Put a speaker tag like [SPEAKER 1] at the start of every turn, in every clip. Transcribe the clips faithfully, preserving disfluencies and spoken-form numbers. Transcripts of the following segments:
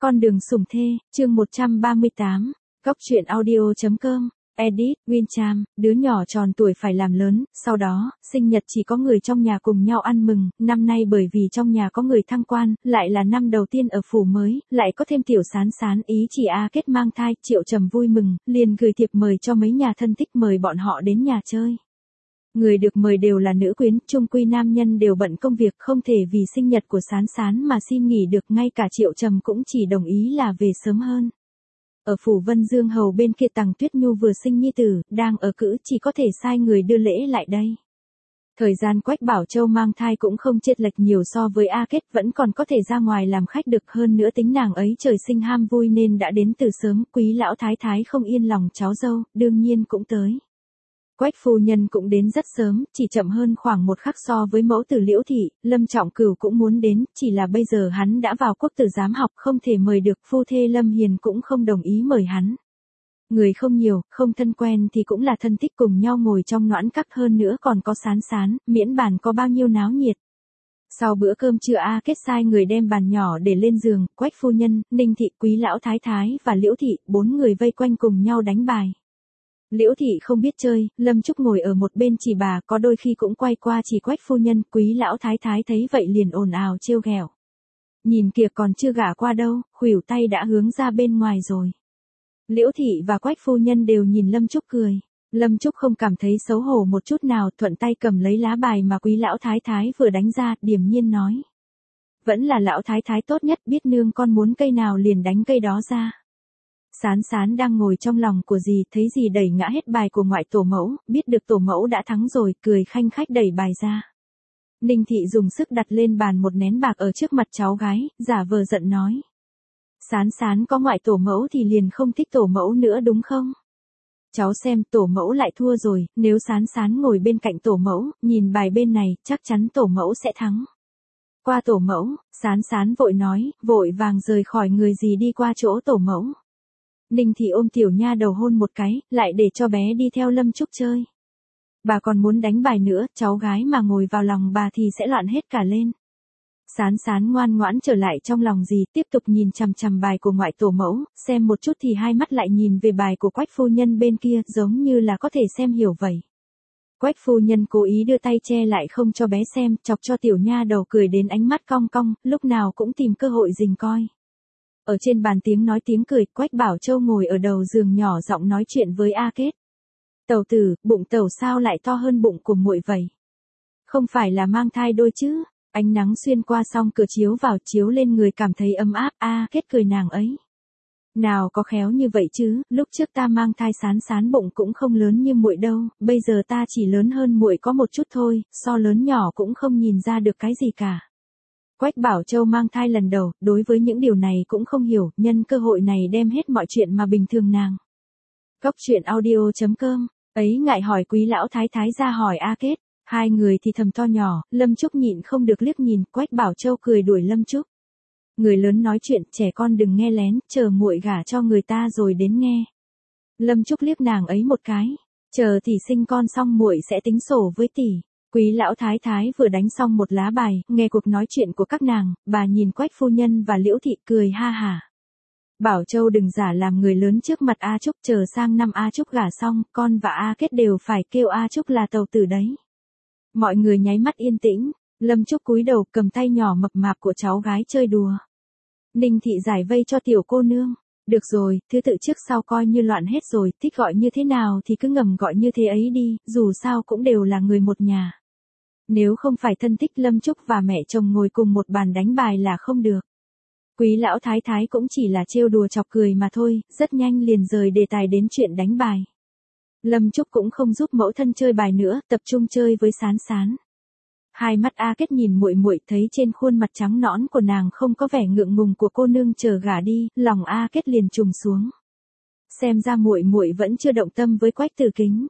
[SPEAKER 1] Con đường sủng thê, chương một trăm ba mươi tám, Cóc truyện audio.com, edit, Wincham, đứa nhỏ tròn tuổi phải làm lớn, sau đó, sinh nhật chỉ có người trong nhà cùng nhau ăn mừng, năm nay bởi vì trong nhà có người thăng quan, lại là năm đầu tiên ở phủ mới, lại có thêm tiểu sán sán ý chỉ A Kết mang thai, Triệu Trầm vui mừng, liền gửi thiệp mời cho mấy nhà thân thích mời bọn họ đến nhà chơi. Người được mời đều là nữ quyến, chung quy nam nhân đều bận công việc không thể vì sinh nhật của Sán Sán mà xin nghỉ được, ngay cả Triệu Trầm cũng chỉ đồng ý là về sớm hơn. Ở phủ Vân Dương Hầu bên kia Tằng Tuyết Nhu vừa sinh nhi tử, đang ở cữ, chỉ có thể sai người đưa lễ lại đây. Thời gian Quách Bảo Châu mang thai cũng không chênh lệch nhiều so với A Kết, vẫn còn có thể ra ngoài làm khách được, hơn nữa tính nàng ấy trời sinh ham vui nên đã đến từ sớm, quý lão thái thái không yên lòng cháu dâu, đương nhiên cũng tới. Quách phu nhân cũng đến rất sớm, chỉ chậm hơn khoảng một khắc so với mẫu tử Liễu thị, Lâm Trọng Cửu cũng muốn đến, chỉ là bây giờ hắn đã vào quốc tử giám học không thể mời được, phu thê Lâm Hiền cũng không đồng ý mời hắn. Người không nhiều, không thân quen thì cũng là thân thích cùng nhau ngồi trong noãn các, hơn nữa còn có Sán Sán, miễn bàn có bao nhiêu náo nhiệt. Sau bữa cơm trưa A Kết sai người đem bàn nhỏ để lên giường, Quách phu nhân, Ninh thị, quý lão thái thái và Liễu thị, bốn người vây quanh cùng nhau đánh bài. Liễu thị không biết chơi, Lâm Trúc ngồi ở một bên chỉ bà, có đôi khi cũng quay qua chỉ Quách phu nhân, quý lão thái thái thấy vậy liền ồn ào trêu ghẹo. Nhìn kìa, còn chưa gả qua đâu, khuỷu tay đã hướng ra bên ngoài rồi. Liễu thị và Quách phu nhân đều nhìn Lâm Trúc cười. Lâm Trúc không cảm thấy xấu hổ một chút nào, thuận tay cầm lấy lá bài mà quý lão thái thái vừa đánh ra, điềm nhiên nói. Vẫn là lão thái thái tốt nhất, biết nương con muốn cây nào liền đánh cây đó ra. Sán Sán đang ngồi trong lòng của dì, thấy dì đẩy ngã hết bài của ngoại tổ mẫu, biết được tổ mẫu đã thắng rồi, cười khanh khách đẩy bài ra. Ninh thị dùng sức đặt lên bàn một nén bạc ở trước mặt cháu gái, giả vờ giận nói. Sán Sán có ngoại tổ mẫu thì liền không thích tổ mẫu nữa đúng không? Cháu xem, tổ mẫu lại thua rồi, nếu Sán Sán ngồi bên cạnh tổ mẫu, nhìn bài bên này, chắc chắn tổ mẫu sẽ thắng. Qua tổ mẫu, Sán Sán vội nói, vội vàng rời khỏi người dì đi qua chỗ tổ mẫu. Ninh thị ôm tiểu nha đầu hôn một cái, lại để cho bé đi theo Lâm Trúc chơi. Bà còn muốn đánh bài nữa, cháu gái mà ngồi vào lòng bà thì sẽ loạn hết cả lên. Sán Sán ngoan ngoãn trở lại trong lòng dì, tiếp tục nhìn chằm chằm bài của ngoại tổ mẫu, xem một chút thì hai mắt lại nhìn về bài của Quách phu nhân bên kia, giống như là có thể xem hiểu vậy. Quách phu nhân cố ý đưa tay che lại không cho bé xem, chọc cho tiểu nha đầu cười đến ánh mắt cong cong, lúc nào cũng tìm cơ hội rình coi. Ở trên bàn tiếng nói tiếng cười, Quách Bảo Châu ngồi ở đầu giường nhỏ giọng nói chuyện với A Kết. Tẩu tử, bụng tẩu sao lại to hơn bụng của muội vậy? Không phải là mang thai đôi chứ? Ánh nắng xuyên qua song cửa chiếu vào, chiếu lên người cảm thấy ấm áp. A Kết cười nàng ấy. Nào có khéo như vậy chứ, lúc trước ta mang thai Sán Sán bụng cũng không lớn như muội đâu, bây giờ ta chỉ lớn hơn muội có một chút thôi, so lớn nhỏ cũng không nhìn ra được cái gì cả. Quách Bảo Châu mang thai lần đầu, đối với những điều này cũng không hiểu, nhân cơ hội này đem hết mọi chuyện mà bình thường nàng. Cóc truyện audio.com, ấy ngại hỏi quý lão thái thái ra hỏi A Kết, hai người thì thầm to nhỏ, Lâm Trúc nhịn không được liếc nhìn, Quách Bảo Châu cười đuổi Lâm Trúc. Người lớn nói chuyện, trẻ con đừng nghe lén, chờ muội gả cho người ta rồi đến nghe. Lâm Trúc liếc nàng ấy một cái, chờ tỷ sinh con xong muội sẽ tính sổ với tỷ. Quý lão thái thái vừa đánh xong một lá bài, nghe cuộc nói chuyện của các nàng, bà nhìn Quách phu nhân và Liễu thị cười ha hả. Bảo Châu đừng giả làm người lớn trước mặt A Trúc, chờ sang năm A Trúc gả xong, con và A Kết đều phải kêu A Trúc là tàu tử đấy. Mọi người nháy mắt yên tĩnh, Lâm Trúc cúi đầu cầm tay nhỏ mập mạp của cháu gái chơi đùa. Ninh thị giải vây cho tiểu cô nương. Được rồi, thứ tự trước sau coi như loạn hết rồi, thích gọi như thế nào thì cứ ngầm gọi như thế ấy đi, dù sao cũng đều là người một nhà. Nếu không phải thân thích, Lâm Trúc và mẹ chồng ngồi cùng một bàn đánh bài là không được. Quý lão thái thái cũng chỉ là trêu đùa chọc cười mà thôi, rất nhanh liền rời đề tài đến chuyện đánh bài. Lâm Trúc cũng không giúp mẫu thân chơi bài nữa, tập trung chơi với Sán Sán. Hai mắt A Kết nhìn muội muội, thấy trên khuôn mặt trắng nõn của nàng không có vẻ ngượng ngùng của cô nương chờ gả đi, lòng A Kết liền trùng xuống. Xem ra muội muội vẫn chưa động tâm với Quách Tử Kính.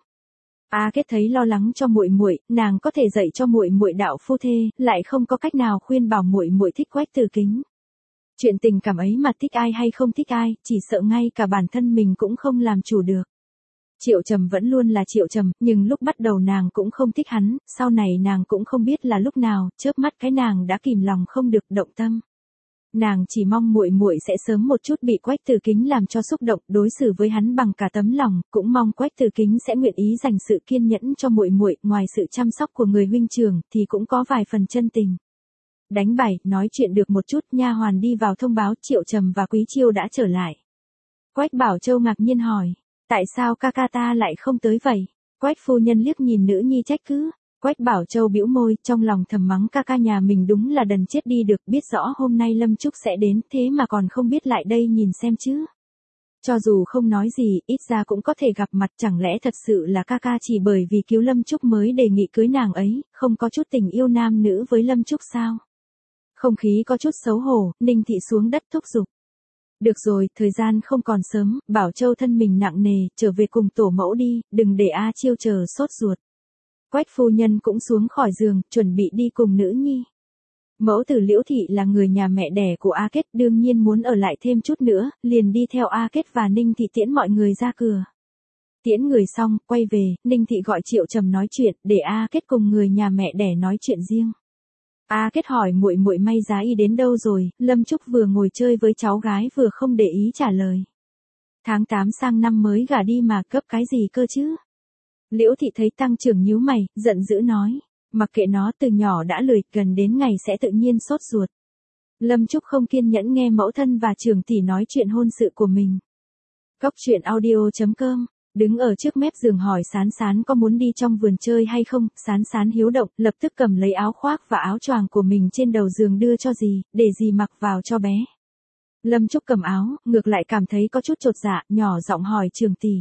[SPEAKER 1] A Kết thấy lo lắng cho muội muội, nàng có thể dạy cho muội muội đạo phu thê, lại không có cách nào khuyên bảo muội muội thích Quách Tử Kính. Chuyện tình cảm ấy mà thích ai hay không thích ai, chỉ sợ ngay cả bản thân mình cũng không làm chủ được. Triệu Trầm vẫn luôn là Triệu Trầm, nhưng lúc bắt đầu nàng cũng không thích hắn, sau này nàng cũng không biết là lúc nào, chớp mắt cái nàng đã kìm lòng không được động tâm. Nàng chỉ mong muội muội sẽ sớm một chút bị Quách Từ Kính làm cho xúc động, đối xử với hắn bằng cả tấm lòng, cũng mong Quách Từ Kính sẽ nguyện ý dành sự kiên nhẫn cho muội muội, ngoài sự chăm sóc của người huynh trưởng thì cũng có vài phần chân tình. Đánh bài, nói chuyện được một chút, nha hoàn đi vào thông báo Triệu Trầm và Quý Chiêu đã trở lại. Quách Bảo Châu ngạc nhiên hỏi, tại sao ca ca ta lại không tới vậy? Quách phu nhân liếc nhìn nữ nhi trách cứ. Quách Bảo Châu bĩu môi, trong lòng thầm mắng ca ca nhà mình đúng là đần chết đi được, biết rõ hôm nay Lâm Trúc sẽ đến, thế mà còn không biết lại đây nhìn xem chứ. Cho dù không nói gì, ít ra cũng có thể gặp mặt, chẳng lẽ thật sự là ca ca chỉ bởi vì cứu Lâm Trúc mới đề nghị cưới nàng ấy, không có chút tình yêu nam nữ với Lâm Trúc sao? Không khí có chút xấu hổ, Ninh Thị xuống đất thúc giục. Được rồi, thời gian không còn sớm, Bảo Châu thân mình nặng nề, trở về cùng tổ mẫu đi, đừng để A Chiêu chờ sốt ruột. Quách phu nhân cũng xuống khỏi giường, chuẩn bị đi cùng nữ nhi. Mẫu tử Liễu Thị là người nhà mẹ đẻ của A Kết, đương nhiên muốn ở lại thêm chút nữa, liền đi theo A Kết và Ninh Thị tiễn mọi người ra cửa. Tiễn người xong, quay về, Ninh Thị gọi Triệu Trầm nói chuyện, để A Kết cùng người nhà mẹ đẻ nói chuyện riêng. A Kết hỏi muội muội May Giá Y đến đâu rồi, Lâm Trúc vừa ngồi chơi với cháu gái vừa không để ý trả lời. Tháng tám sang năm mới gả đi mà cấp cái gì cơ chứ? Liễu Thị thấy Tăng Trưởng nhíu mày, giận dữ nói, mặc kệ nó, từ nhỏ đã lười, gần đến ngày sẽ tự nhiên sốt ruột. Lâm Trúc không kiên nhẫn nghe mẫu thân và trưởng tỷ nói chuyện hôn sự của mình. Cốc truyện audio chấm com, đứng ở trước mép giường hỏi Sán Sán có muốn đi trong vườn chơi hay không, Sán Sán hiếu động, lập tức cầm lấy áo khoác và áo choàng của mình trên đầu giường đưa cho dì, để dì mặc vào cho bé. Lâm Trúc cầm áo, ngược lại cảm thấy có chút chột dạ, nhỏ giọng hỏi trưởng tỷ.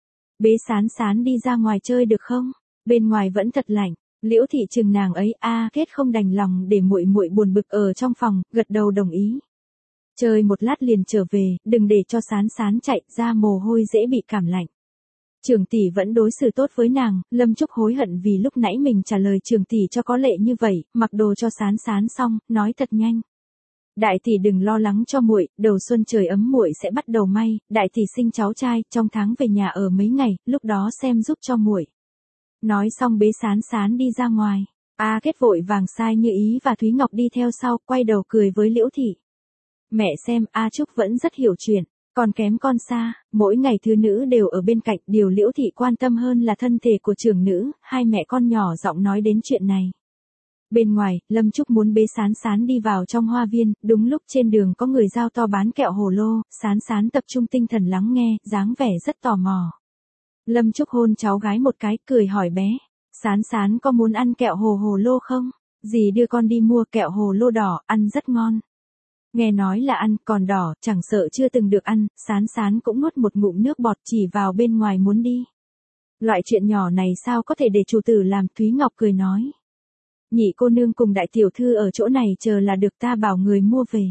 [SPEAKER 1] Bế Sán Sán đi ra ngoài chơi được không? Bên ngoài vẫn thật lạnh. Liễu Thị chừng nàng ấy, A Kết không đành lòng để muội muội buồn bực ở trong phòng, gật đầu đồng ý. Chơi một lát liền trở về, đừng để cho Sán Sán chạy ra mồ hôi dễ bị cảm lạnh. Trưởng tỷ vẫn đối xử tốt với nàng, Lâm Trúc hối hận vì lúc nãy mình trả lời trưởng tỷ cho có lệ như vậy, mặc đồ cho Sán Sán xong, nói thật nhanh. Đại tỷ đừng lo lắng cho muội, đầu xuân trời ấm muội sẽ bắt đầu may, đại tỷ sinh cháu trai, trong tháng về nhà ở mấy ngày, lúc đó xem giúp cho muội. Nói xong bế Sán Sán đi ra ngoài. A Kết vội vàng sai Như Ý và Thúy Ngọc đi theo sau, quay đầu cười với Liễu Thị. Mẹ xem, A Trúc vẫn rất hiểu chuyện, còn kém con xa, mỗi ngày thứ nữ đều ở bên cạnh, điều Liễu Thị quan tâm hơn là thân thể của trưởng nữ, hai mẹ con nhỏ giọng nói đến chuyện này. Bên ngoài, Lâm Trúc muốn bế Sán Sán đi vào trong hoa viên, đúng lúc trên đường có người giao to bán kẹo hồ lô, Sán Sán tập trung tinh thần lắng nghe, dáng vẻ rất tò mò. Lâm Trúc hôn cháu gái một cái, cười hỏi bé, Sán Sán có muốn ăn kẹo hồ hồ lô không? Dì đưa con đi mua kẹo hồ lô đỏ, ăn rất ngon. Nghe nói là ăn, còn đỏ, chẳng sợ chưa từng được ăn, Sán Sán cũng nuốt một ngụm nước bọt chỉ vào bên ngoài muốn đi. Loại chuyện nhỏ này sao có thể để chủ tử làm, Thúy Ngọc cười nói. Nhị cô nương cùng đại tiểu thư ở chỗ này chờ là được, ta bảo người mua về.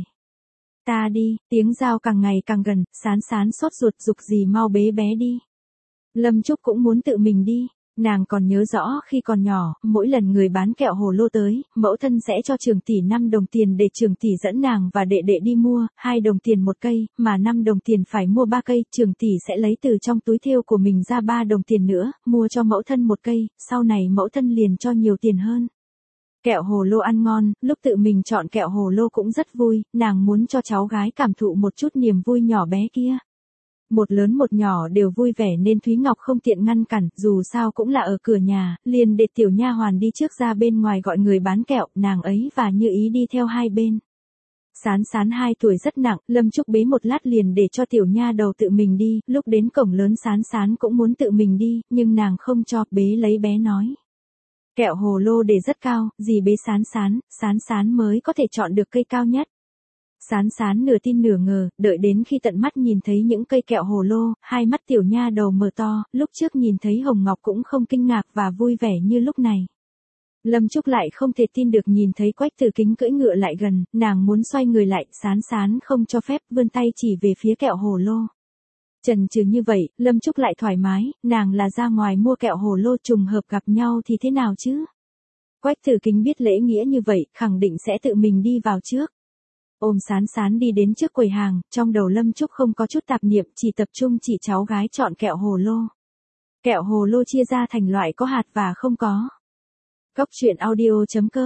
[SPEAKER 1] Ta đi, tiếng giao càng ngày càng gần, Sán Sán sốt ruột giục dì mau bế bé đi. Lâm Trúc cũng muốn tự mình đi, nàng còn nhớ rõ khi còn nhỏ, mỗi lần người bán kẹo hồ lô tới, mẫu thân sẽ cho trưởng tỷ năm đồng tiền để trưởng tỷ dẫn nàng và đệ đệ đi mua, hai đồng tiền một cây, mà năm đồng tiền phải mua ba cây, trưởng tỷ sẽ lấy từ trong túi thêu của mình ra ba đồng tiền nữa, mua cho mẫu thân một cây, sau này mẫu thân liền cho nhiều tiền hơn. Kẹo hồ lô ăn ngon, lúc tự mình chọn kẹo hồ lô cũng rất vui, nàng muốn cho cháu gái cảm thụ một chút niềm vui nhỏ bé kia. Một lớn một nhỏ đều vui vẻ nên Thúy Ngọc không tiện ngăn cản, dù sao cũng là ở cửa nhà, liền để tiểu nha hoàn đi trước ra bên ngoài gọi người bán kẹo, nàng ấy và Như Ý đi theo hai bên. Sán Sán hai tuổi rất nặng, Lâm Trúc bế một lát liền để cho tiểu nha đầu tự mình đi, lúc đến cổng lớn Sán Sán cũng muốn tự mình đi, nhưng nàng không cho, bế lấy bé nói. Kẹo hồ lô để rất cao, dì bế Sán Sán, Sán Sán mới có thể chọn được cây cao nhất. Sán Sán nửa tin nửa ngờ, đợi đến khi tận mắt nhìn thấy những cây kẹo hồ lô, hai mắt tiểu nha đầu mở to, lúc trước nhìn thấy Hồng Ngọc cũng không kinh ngạc và vui vẻ như lúc này. Lâm Trúc lại không thể tin được nhìn thấy Quách Tử Kính cưỡi ngựa lại gần, nàng muốn xoay người lại, Sán Sán không cho phép, vươn tay chỉ về phía kẹo hồ lô. Chần chừ như vậy, Lâm Trúc lại thoải mái, nàng là ra ngoài mua kẹo hồ lô, trùng hợp gặp nhau thì thế nào chứ? Quách Tử Kính biết lễ nghĩa như vậy, khẳng định sẽ tự mình đi vào trước. Ôm Sán Sán đi đến trước quầy hàng, trong đầu Lâm Trúc không có chút tạp niệm, chỉ tập trung chỉ cháu gái chọn kẹo hồ lô. Kẹo hồ lô chia ra thành loại có hạt và không có. Cốc truyện audio chấm com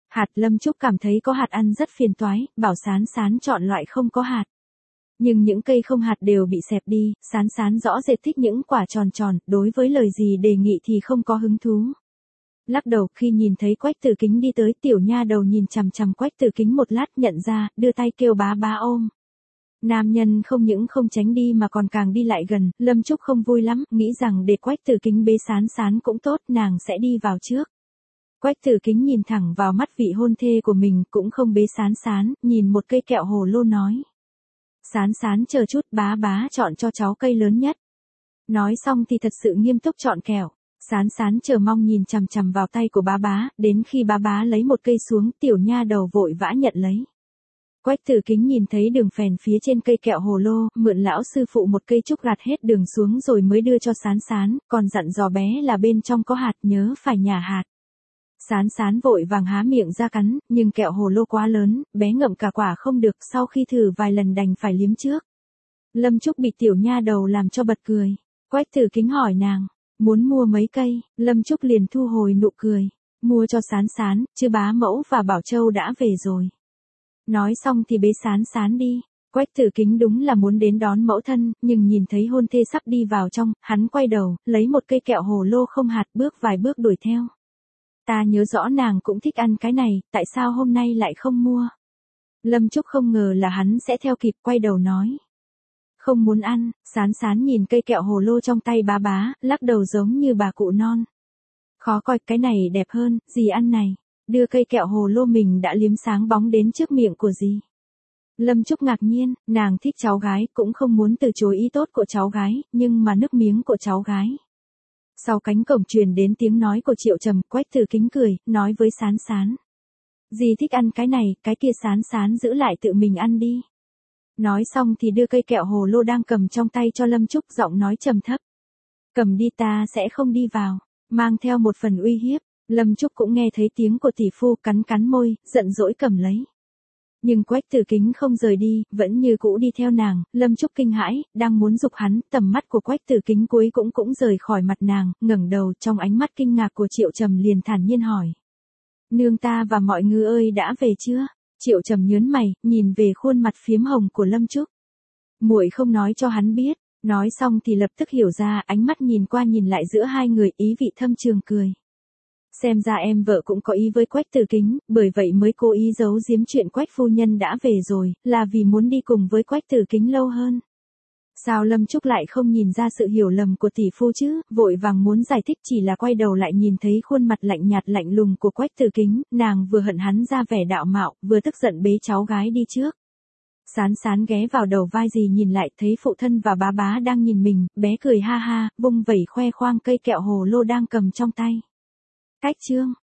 [SPEAKER 1] Hạt Lâm Trúc cảm thấy có hạt ăn rất phiền toái, bảo Sán Sán chọn loại không có hạt. Nhưng những cây không hạt đều bị xẹp đi, Sán Sán rõ rệt thích những quả tròn tròn, đối với lời gì đề nghị thì không có hứng thú. Lắc đầu khi nhìn thấy Quách Tử Kính đi tới, tiểu nha đầu nhìn chằm chằm Quách Tử Kính một lát nhận ra, đưa tay kêu bá bá ôm. Nam nhân không những không tránh đi mà còn càng đi lại gần, Lâm Trúc không vui lắm, nghĩ rằng để Quách Tử Kính bế Sán Sán cũng tốt, nàng sẽ đi vào trước. Quách Tử Kính nhìn thẳng vào mắt vị hôn thê của mình, cũng không bế Sán Sán, nhìn một cây kẹo hồ lô nói. Sán Sán chờ chút, bá bá chọn cho cháu cây lớn nhất. Nói xong thì thật sự nghiêm túc chọn kẹo. Sán Sán chờ mong nhìn chằm chằm vào tay của bá bá, đến khi bá bá lấy một cây xuống, tiểu nha đầu vội vã nhận lấy. Quách Tử Kính nhìn thấy đường phèn phía trên cây kẹo hồ lô, mượn lão sư phụ một cây trúc gạt hết đường xuống rồi mới đưa cho Sán Sán, còn dặn dò bé là bên trong có hạt nhớ phải nhả hạt. Sán Sán vội vàng há miệng ra cắn, nhưng kẹo hồ lô quá lớn, bé ngậm cả quả không được, sau khi thử vài lần đành phải liếm trước. Lâm Trúc bị tiểu nha đầu làm cho bật cười. Quách Tử Kính hỏi nàng, muốn mua mấy cây, Lâm Trúc liền thu hồi nụ cười. Mua cho Sán Sán, chứ bá mẫu và Bảo Châu đã về rồi. Nói xong thì bế Sán Sán đi. Quách Tử Kính đúng là muốn đến đón mẫu thân, nhưng nhìn thấy hôn thê sắp đi vào trong, hắn quay đầu, lấy một cây kẹo hồ lô không hạt, bước vài bước đuổi theo. Ta nhớ rõ nàng cũng thích ăn cái này, tại sao hôm nay lại không mua? Lâm Trúc không ngờ là hắn sẽ theo kịp, quay đầu nói. Không muốn ăn. Sán Sán nhìn cây kẹo hồ lô trong tay bá bá, lắc đầu giống như bà cụ non. Khó coi, cái này đẹp hơn, dì ăn này. Đưa cây kẹo hồ lô mình đã liếm sáng bóng đến trước miệng của dì. Lâm Trúc ngạc nhiên, nàng thích cháu gái, cũng không muốn từ chối ý tốt của cháu gái, nhưng mà nước miếng của cháu gái. Sau cánh cổng truyền đến tiếng nói của Triệu Trầm, Quách Tử Kính cười, nói với Sán Sán. Dì thích ăn cái này, cái kia Sán Sán giữ lại tự mình ăn đi. Nói xong thì đưa cây kẹo hồ lô đang cầm trong tay cho Lâm Trúc, giọng nói trầm thấp. Cầm đi, ta sẽ không đi vào, mang theo một phần uy hiếp. Lâm Trúc cũng nghe thấy tiếng của tỷ phu, cắn cắn môi, giận dỗi cầm lấy. Nhưng Quách Tử Kính không rời đi, vẫn như cũ đi theo nàng. Lâm Trúc kinh hãi, đang muốn giục hắn, tầm mắt của Quách Tử Kính cuối cũng cũng rời khỏi mặt nàng, ngẩng đầu, trong ánh mắt kinh ngạc của Triệu Trầm liền thản nhiên hỏi. Nương ta và mọi người ơi đã về chưa? Triệu Trầm nhớn mày, nhìn về khuôn mặt phiếm hồng của Lâm Trúc. Muội không nói cho hắn biết. Nói xong thì lập tức hiểu ra, ánh mắt nhìn qua nhìn lại giữa hai người, ý vị thâm trường cười. Xem ra em vợ cũng có ý với Quách Tử Kính, bởi vậy mới cố ý giấu giếm chuyện Quách phu nhân đã về rồi, là vì muốn đi cùng với Quách Tử Kính lâu hơn. Sao Lâm Trúc lại không nhìn ra sự hiểu lầm của tỷ phu chứ, vội vàng muốn giải thích, chỉ là quay đầu lại nhìn thấy khuôn mặt lạnh nhạt lạnh lùng của Quách Tử Kính, nàng vừa hận hắn ra vẻ đạo mạo, vừa tức giận bế cháu gái đi trước. Sán Sán ghé vào đầu vai dì nhìn lại, thấy phụ thân và bá bá đang nhìn mình, bé cười ha ha, vung vẩy khoe khoang cây kẹo hồ lô đang cầm trong tay. Cách chương